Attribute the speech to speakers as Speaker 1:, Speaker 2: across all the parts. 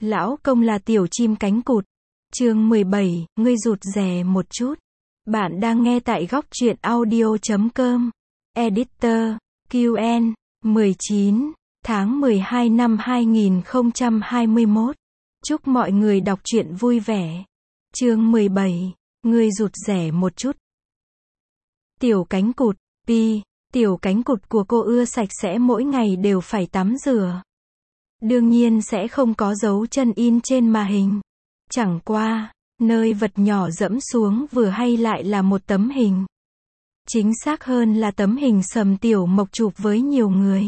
Speaker 1: Lão công là tiểu chim cánh cụt. Chương 17, ngươi rụt rè một chút. Bạn đang nghe tại góc truyện audio.com. Editor, QN, 19, tháng 12 năm 2021. Chúc mọi người đọc truyện vui vẻ. Chương 17, ngươi rụt rè một chút. Tiểu cánh cụt, tiểu cánh cụt của cô ưa sạch sẽ, mỗi ngày đều phải tắm rửa. Đương nhiên sẽ không có dấu chân in trên màn hình. Chẳng qua, nơi vật nhỏ dẫm xuống vừa hay lại là một tấm hình. Chính xác hơn là tấm hình Sầm Tiểu Mộc chụp với nhiều người.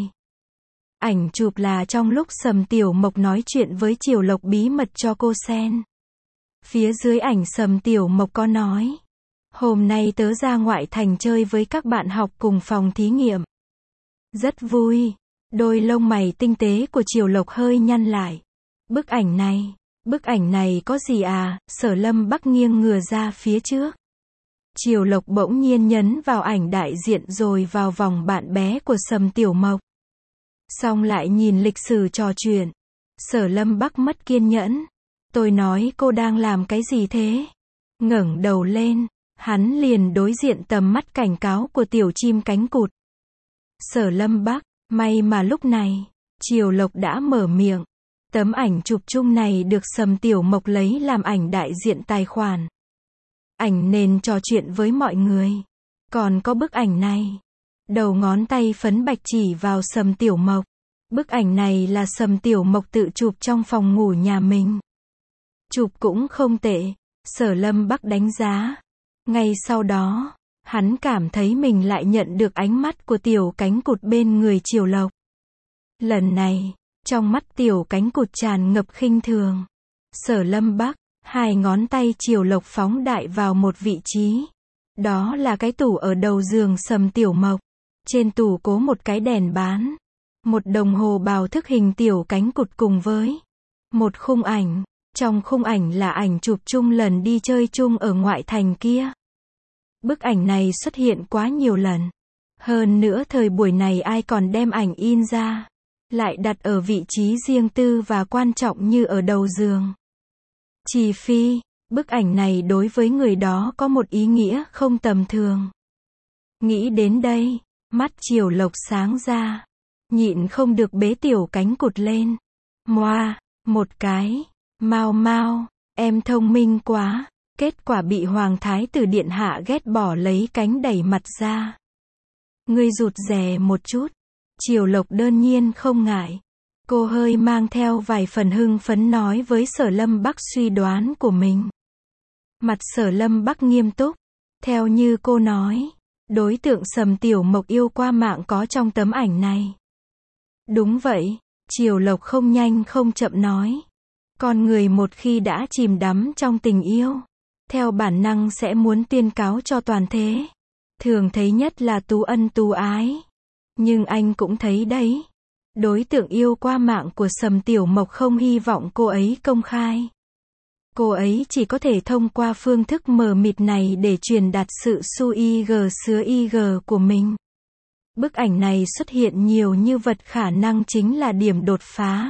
Speaker 1: Ảnh chụp là trong lúc Sầm Tiểu Mộc nói chuyện với Triều Lộc bí mật cho cô xem. Phía dưới ảnh Sầm Tiểu Mộc có nói: hôm nay tớ ra ngoại thành chơi với các bạn học cùng phòng thí nghiệm. Rất vui. Đôi lông mày tinh tế của Triều Lộc hơi nhăn lại. Bức ảnh này có gì à? Sở Lâm Bắc nghiêng ngửa ra phía trước. Triều Lộc bỗng nhiên nhấn vào ảnh đại diện rồi vào vòng bạn bè của Sầm Tiểu Mộc. Xong lại nhìn lịch sử trò chuyện. Sở Lâm Bắc mất kiên nhẫn. Tôi nói cô đang làm cái gì thế? Ngẩng đầu lên, hắn liền đối diện tầm mắt cảnh cáo của tiểu chim cánh cụt. Sở Lâm Bắc, may mà lúc này, Triều Lộc đã mở miệng. Tấm ảnh chụp chung này được Sầm Tiểu Mộc lấy làm ảnh đại diện tài khoản. Ảnh nền trò chuyện với mọi người. Còn có bức ảnh này. Đầu ngón tay phấn bạch chỉ vào Sầm Tiểu Mộc. Bức ảnh này là Sầm Tiểu Mộc tự chụp trong phòng ngủ nhà mình. Chụp cũng không tệ, Sở Lâm Bắc đánh giá. Ngay sau đó, hắn cảm thấy mình lại nhận được ánh mắt của tiểu cánh cụt bên người Triều Lộc. Lần này, trong mắt tiểu cánh cụt tràn ngập khinh thường. Sở Lâm Bắc, hai ngón tay Triều Lộc phóng đại vào một vị trí. Đó là cái tủ ở đầu giường Sầm Tiểu Mộc. Trên tủ có một cái đèn bán, một đồng hồ báo thức hình tiểu cánh cụt cùng với một khung ảnh. Trong khung ảnh là ảnh chụp chung lần đi chơi chung ở ngoại thành kia. Bức ảnh này xuất hiện quá nhiều lần. Hơn nữa thời buổi này ai còn đem ảnh in ra, lại đặt ở vị trí riêng tư và quan trọng như ở đầu giường. Chỉ phi, bức ảnh này đối với người đó có một ý nghĩa không tầm thường. Nghĩ đến đây, mắt Triều Lộc sáng ra. Nhịn không được bế tiểu cánh cụt lên. Moa, một cái. Mau mau, em thông minh quá. Kết quả bị Hoàng Thái tử điện hạ ghét bỏ, lấy cánh đẩy mặt ra. Ngươi rụt rè một chút. Triều Lộc đơn nhiên không ngại. Cô hơi mang theo vài phần hưng phấn nói với Sở Lâm Bắc suy đoán của mình. Mặt Sở Lâm Bắc nghiêm túc. Theo như cô nói, đối tượng Sầm Tiểu Mộc yêu qua mạng có trong tấm ảnh này. Đúng vậy, Triều Lộc không nhanh không chậm nói. Con người một khi đã chìm đắm trong tình yêu, theo bản năng sẽ muốn tuyên cáo cho toàn thế. Thường thấy nhất là tú ân tú ái. Nhưng anh cũng thấy đấy. Đối tượng yêu qua mạng của Sầm Tiểu Mộc không hy vọng cô ấy công khai. Cô ấy chỉ có thể thông qua phương thức mờ mịt này để truyền đạt sự su ig sứa ig của mình. Bức ảnh này xuất hiện nhiều như vật, khả năng chính là điểm đột phá.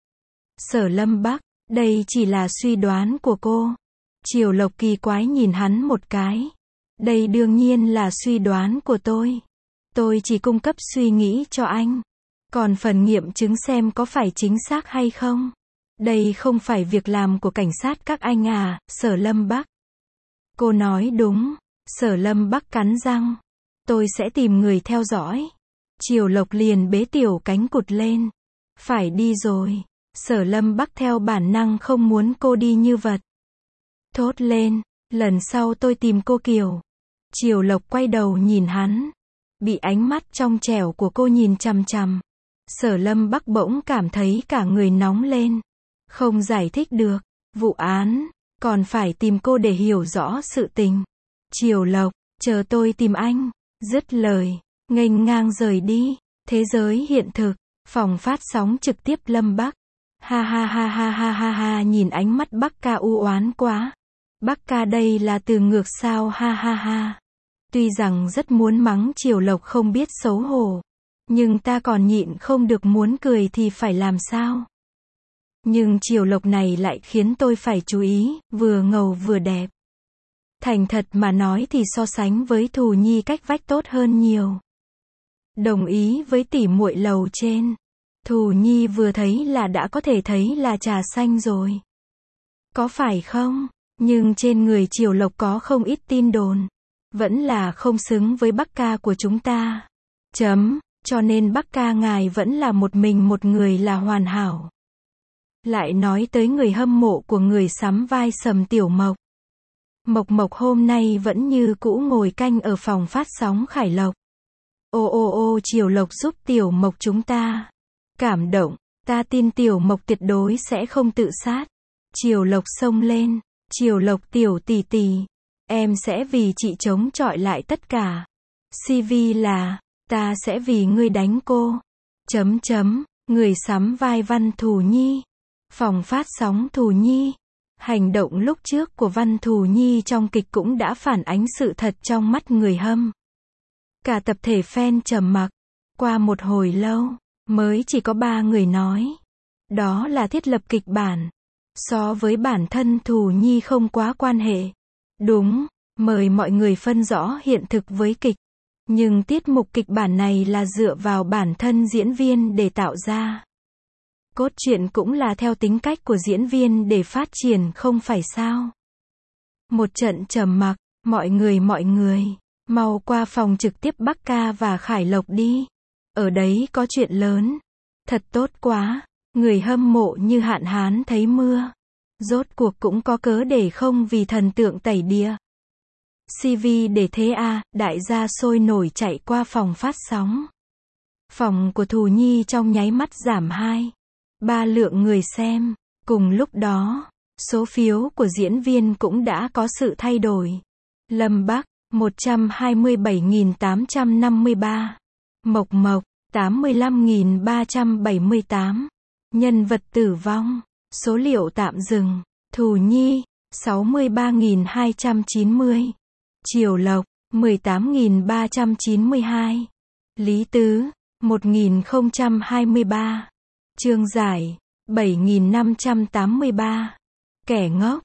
Speaker 1: Sở Lâm Bắc, đây chỉ là suy đoán của cô. Triều Lộc kỳ quái nhìn hắn một cái. Đây đương nhiên là suy đoán của tôi. Tôi chỉ cung cấp suy nghĩ cho anh. Còn phần nghiệm chứng xem có phải chính xác hay không, đây không phải việc làm của cảnh sát các anh à, Sở Lâm Bắc. Cô nói đúng. Sở Lâm Bắc cắn răng. Tôi sẽ tìm người theo dõi. Triều Lộc liền bế tiểu cánh cụt lên. Phải đi rồi. Sở Lâm Bắc theo bản năng không muốn cô đi như vật. Thốt lên, lần sau tôi tìm cô kiểu. Triều Lộc quay đầu nhìn hắn. Bị ánh mắt trong trẻo của cô nhìn chằm chằm. Sở Lâm Bắc bỗng cảm thấy cả người nóng lên. Không giải thích được. Vụ án, còn phải tìm cô để hiểu rõ sự tình. Triều Lộc, chờ tôi tìm anh. Dứt lời, nghênh ngang rời đi. Thế giới hiện thực, phòng phát sóng trực tiếp Lâm Bắc. Ha ha ha ha ha ha ha, nhìn ánh mắt Bắc ca u oán quá. Bắc ca đây là từ ngược sao, ha ha ha. Tuy rằng rất muốn mắng Triều Lộc không biết xấu hổ, nhưng ta còn nhịn không được muốn cười thì phải làm sao? Nhưng Triều Lộc này lại khiến tôi phải chú ý, vừa ngầu vừa đẹp. Thành thật mà nói thì so sánh với Thù Nhi cách vách tốt hơn nhiều. Đồng ý với tỷ muội lầu trên. Thù Nhi vừa thấy là đã có thể thấy là trà xanh rồi. Có phải không? Nhưng trên người Triều Lộc có không ít tin đồn. Vẫn là không xứng với Bắc ca của chúng ta. Cho nên Bắc ca ngài vẫn là một mình một người là hoàn hảo. Lại nói tới người hâm mộ của người sắm vai Sầm Tiểu Mộc. Mộc Mộc hôm nay vẫn như cũ ngồi canh ở phòng phát sóng Khải Lộc. Ô Triều Lộc giúp Tiểu Mộc chúng ta. Cảm động, ta tin Tiểu Mộc tuyệt đối sẽ không tự sát. Triều Lộc xông lên, Triều Lộc tiểu tỷ tỷ, em sẽ vì chị chống chọi lại tất cả. CV là, ta sẽ vì ngươi đánh cô. Người sắm vai Văn Thù Nhi. Phòng phát sóng Thù Nhi. Hành động lúc trước của Văn Thù Nhi trong kịch cũng đã phản ánh sự thật trong mắt người hâm. Cả tập thể fan trầm mặc. Qua một hồi lâu, mới chỉ có 3 người nói. Đó là thiết lập kịch bản. So với bản thân Thù Nhi không quá quan hệ. Đúng, mời mọi người phân rõ hiện thực với kịch. Nhưng tiết mục kịch bản này là dựa vào bản thân diễn viên để tạo ra. Cốt truyện cũng là theo tính cách của diễn viên để phát triển không phải sao. Một trận trầm mặc, mọi người, mau qua phòng trực tiếp Bắc ca và Khải Lộc đi. Ở đấy có chuyện lớn. Thật tốt quá, người hâm mộ như hạn hán thấy mưa. Rốt cuộc cũng có cớ để không vì thần tượng tẩy đĩa. CV để thế à, đại gia sôi nổi chạy qua phòng phát sóng. Phòng của Thù Nhi trong nháy mắt giảm 2-3 lượng người xem. Cùng lúc đó, số phiếu của diễn viên cũng đã có sự thay đổi. Lâm Bắc, 127.853. Mộc Mộc, 85.378. Nhân vật tử vong, số liệu tạm dừng. Thù Nhi, 63.290. Triều Lộc, 18.392. Lý Tứ, 1.023. Trương Giải, 7.583. Kẻ ngốc,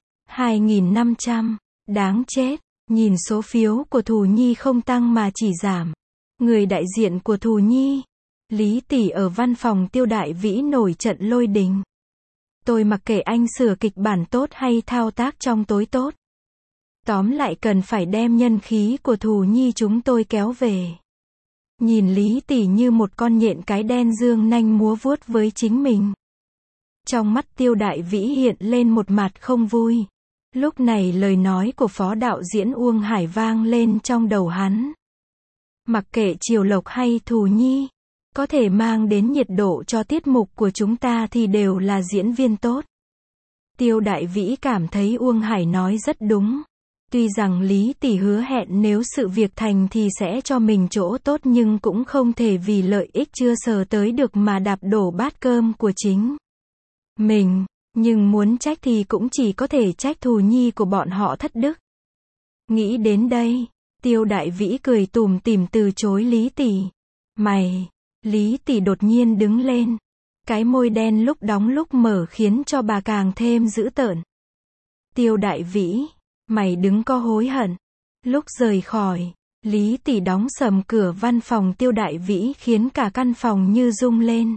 Speaker 1: 2.500. Đáng chết, nhìn số phiếu của Thù Nhi không tăng mà chỉ giảm. Người đại diện của Thù Nhi, Lý Tỷ ở văn phòng Tiêu Đại Vĩ nổi trận lôi đình. Tôi mặc kệ anh sửa kịch bản tốt hay thao tác trong tối tốt. Tóm lại cần phải đem nhân khí của Thù Nhi chúng tôi kéo về. Nhìn Lý Tỷ như một con nhện cái đen dương nanh múa vuốt với chính mình. Trong mắt Tiêu Đại Vĩ hiện lên một mặt không vui. Lúc này lời nói của phó đạo diễn Uông Hải vang lên trong đầu hắn. Mặc kệ Triều Lộc hay Thù Nhi, có thể mang đến nhiệt độ cho tiết mục của chúng ta thì đều là diễn viên tốt. Tiêu Đại Vĩ cảm thấy Uông Hải nói rất đúng. Tuy rằng Lý Tỷ hứa hẹn nếu sự việc thành thì sẽ cho mình chỗ tốt nhưng cũng không thể vì lợi ích chưa sờ tới được mà đạp đổ bát cơm của chính mình. Nhưng muốn trách thì cũng chỉ có thể trách Thù Nhi của bọn họ thất đức. Nghĩ đến đây, Tiêu Đại Vĩ cười tủm tỉm từ chối Lý Tỷ. Mày, Lý Tỷ đột nhiên đứng lên. Cái môi đen lúc đóng lúc mở khiến cho bà càng thêm dữ tợn. Tiêu Đại Vĩ, mày đứng có hối hận. Lúc rời khỏi, Lý Tỷ đóng sầm cửa văn phòng Tiêu Đại Vĩ khiến cả căn phòng như rung lên.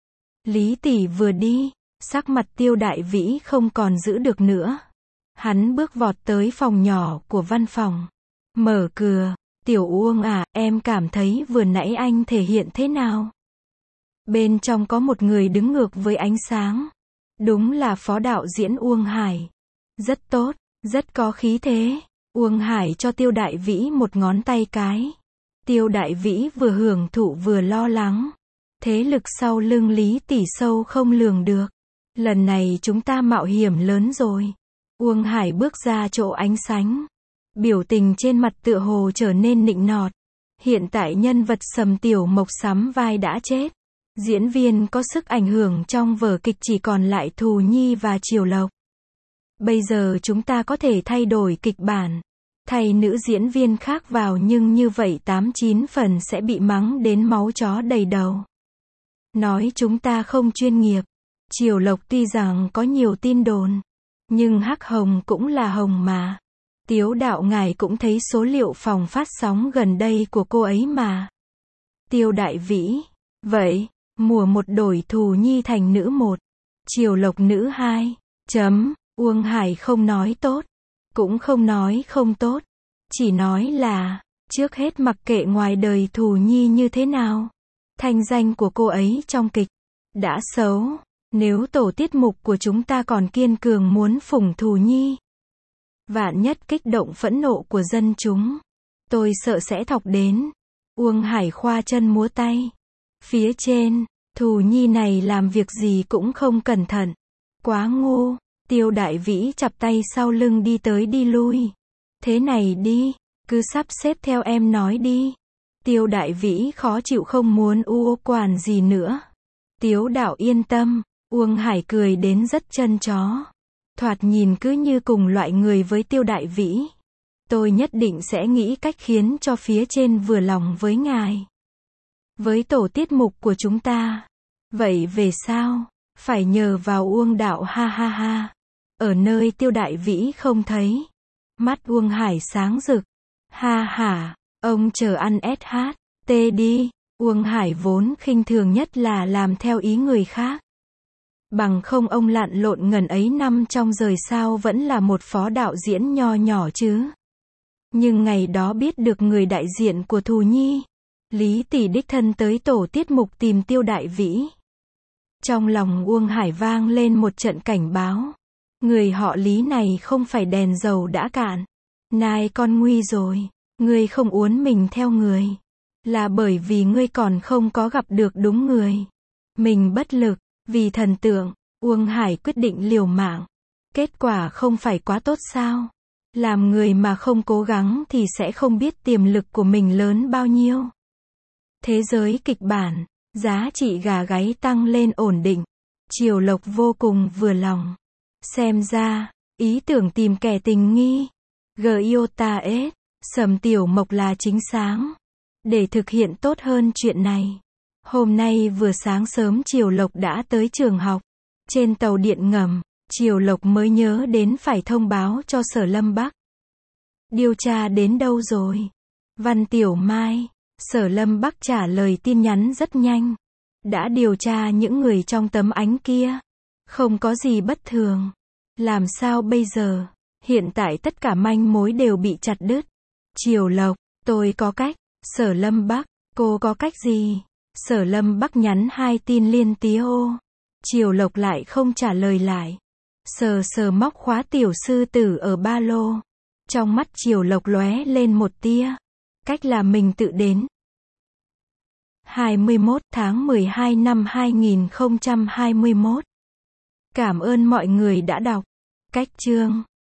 Speaker 1: Lý Tỷ vừa đi, sắc mặt Tiêu Đại Vĩ không còn giữ được nữa. Hắn bước vọt tới phòng nhỏ của văn phòng. Mở cửa, Tiểu Uông à, em cảm thấy vừa nãy anh thể hiện thế nào? Bên trong có một người đứng ngược với ánh sáng. Đúng là phó đạo diễn Uông Hải. Rất tốt, rất có khí thế. Uông Hải cho Tiêu Đại Vĩ một ngón tay cái. Tiêu Đại Vĩ vừa hưởng thụ vừa lo lắng. Thế lực sau lưng Lý Tỷ sâu không lường được. Lần này chúng ta mạo hiểm lớn rồi. Uông Hải bước ra chỗ ánh sáng. Biểu tình trên mặt tựa hồ trở nên nịnh nọt. Hiện tại nhân vật Sầm Tiểu Mộc sắm vai đã chết. Diễn viên có sức ảnh hưởng trong vở kịch chỉ còn lại Thù Nhi và Triều Lộc. Bây giờ chúng ta có thể thay đổi kịch bản. Thay nữ diễn viên khác vào nhưng như vậy 8-9 phần sẽ bị mắng đến máu chó đầy đầu. Nói chúng ta không chuyên nghiệp. Triều Lộc tuy rằng có nhiều tin đồn, nhưng hắc hồng cũng là hồng mà. Tiếu đạo ngài cũng thấy số liệu phòng phát sóng gần đây của cô ấy mà. Tiêu Đại Vĩ, vậy, mùa 1 đổi Thù Nhi thành nữ 1, Triều Lộc nữ 2. Uông Hải không nói tốt, cũng không nói không tốt, chỉ nói là, trước hết mặc kệ ngoài đời Thù Nhi như thế nào, thanh danh của cô ấy trong kịch đã xấu, nếu tổ tiết mục của chúng ta còn kiên cường muốn phủng Thù Nhi, vạn nhất kích động phẫn nộ của dân chúng, tôi sợ sẽ thọc đến. Uông Hải khoa chân múa tay. Phía trên, Thù Nhi này làm việc gì cũng không cẩn thận, quá ngu. Tiêu Đại Vĩ chắp tay sau lưng đi tới đi lui. Thế này đi, cứ sắp xếp theo em nói đi. Tiêu Đại Vĩ khó chịu không muốn quản gì nữa. Tiếu đạo yên tâm, Uông Hải cười đến rất chân chó. Thoạt nhìn cứ như cùng loại người với Tiêu Đại Vĩ. Tôi nhất định sẽ nghĩ cách khiến cho phía trên vừa lòng với ngài. Với tổ tiết mục của chúng ta. Vậy về sao? Phải nhờ vào Uông đạo ha ha ha. Ở nơi Tiêu Đại Vĩ không thấy. Mắt Uông Hải sáng rực. Ha hả, ông chờ ăn SHT đi. Uông Hải vốn khinh thường nhất là làm theo ý người khác. Bằng không ông lặn lộn ngần ấy năm trong rời sao vẫn là một phó đạo diễn nho nhỏ chứ. Nhưng ngày đó biết được người đại diện của Thù Nhi, Lý tỷ đích thân tới tổ tiết mục tìm Tiêu Đại Vĩ. Trong lòng Uông Hải vang lên một trận cảnh báo. Người họ Lý này không phải đèn dầu đã cạn. Nai con nguy rồi. Ngươi không uốn mình theo người. Là bởi vì ngươi còn không có gặp được đúng người. Mình bất lực, vì thần tượng, Uông Hải quyết định liều mạng. Kết quả không phải quá tốt sao? Làm người mà không cố gắng thì sẽ không biết tiềm lực của mình lớn bao nhiêu. Thế giới kịch bản, giá trị gà gáy tăng lên ổn định. Triều Lộc vô cùng vừa lòng. Xem ra, ý tưởng tìm kẻ tình nghi, Giota S, Sầm Tiểu Mộc là chính sáng. Để thực hiện tốt hơn chuyện này, hôm nay vừa sáng sớm Triều Lộc đã tới trường học. Trên tàu điện ngầm, Triều Lộc mới nhớ đến phải thông báo cho Sở Lâm Bắc. Điều tra đến đâu rồi? Văn Tiểu Mai. Sở Lâm Bắc trả lời tin nhắn rất nhanh. Đã điều tra những người trong tấm ánh kia. Không có gì bất thường. Làm sao bây giờ? Hiện tại tất cả manh mối đều bị chặt đứt. Triều Lộc, tôi có cách. Sở Lâm Bắc, cô có cách gì? Sở Lâm Bắc nhắn 2 tin liên tía ô. Triều Lộc lại không trả lời lại. Sờ sờ móc khóa tiểu sư tử ở ba lô. Trong mắt Triều Lộc lóe lên một tia. Cách là mình tự đến. 21 tháng 12 năm 2021. Cảm ơn mọi người đã đọc. Cách chương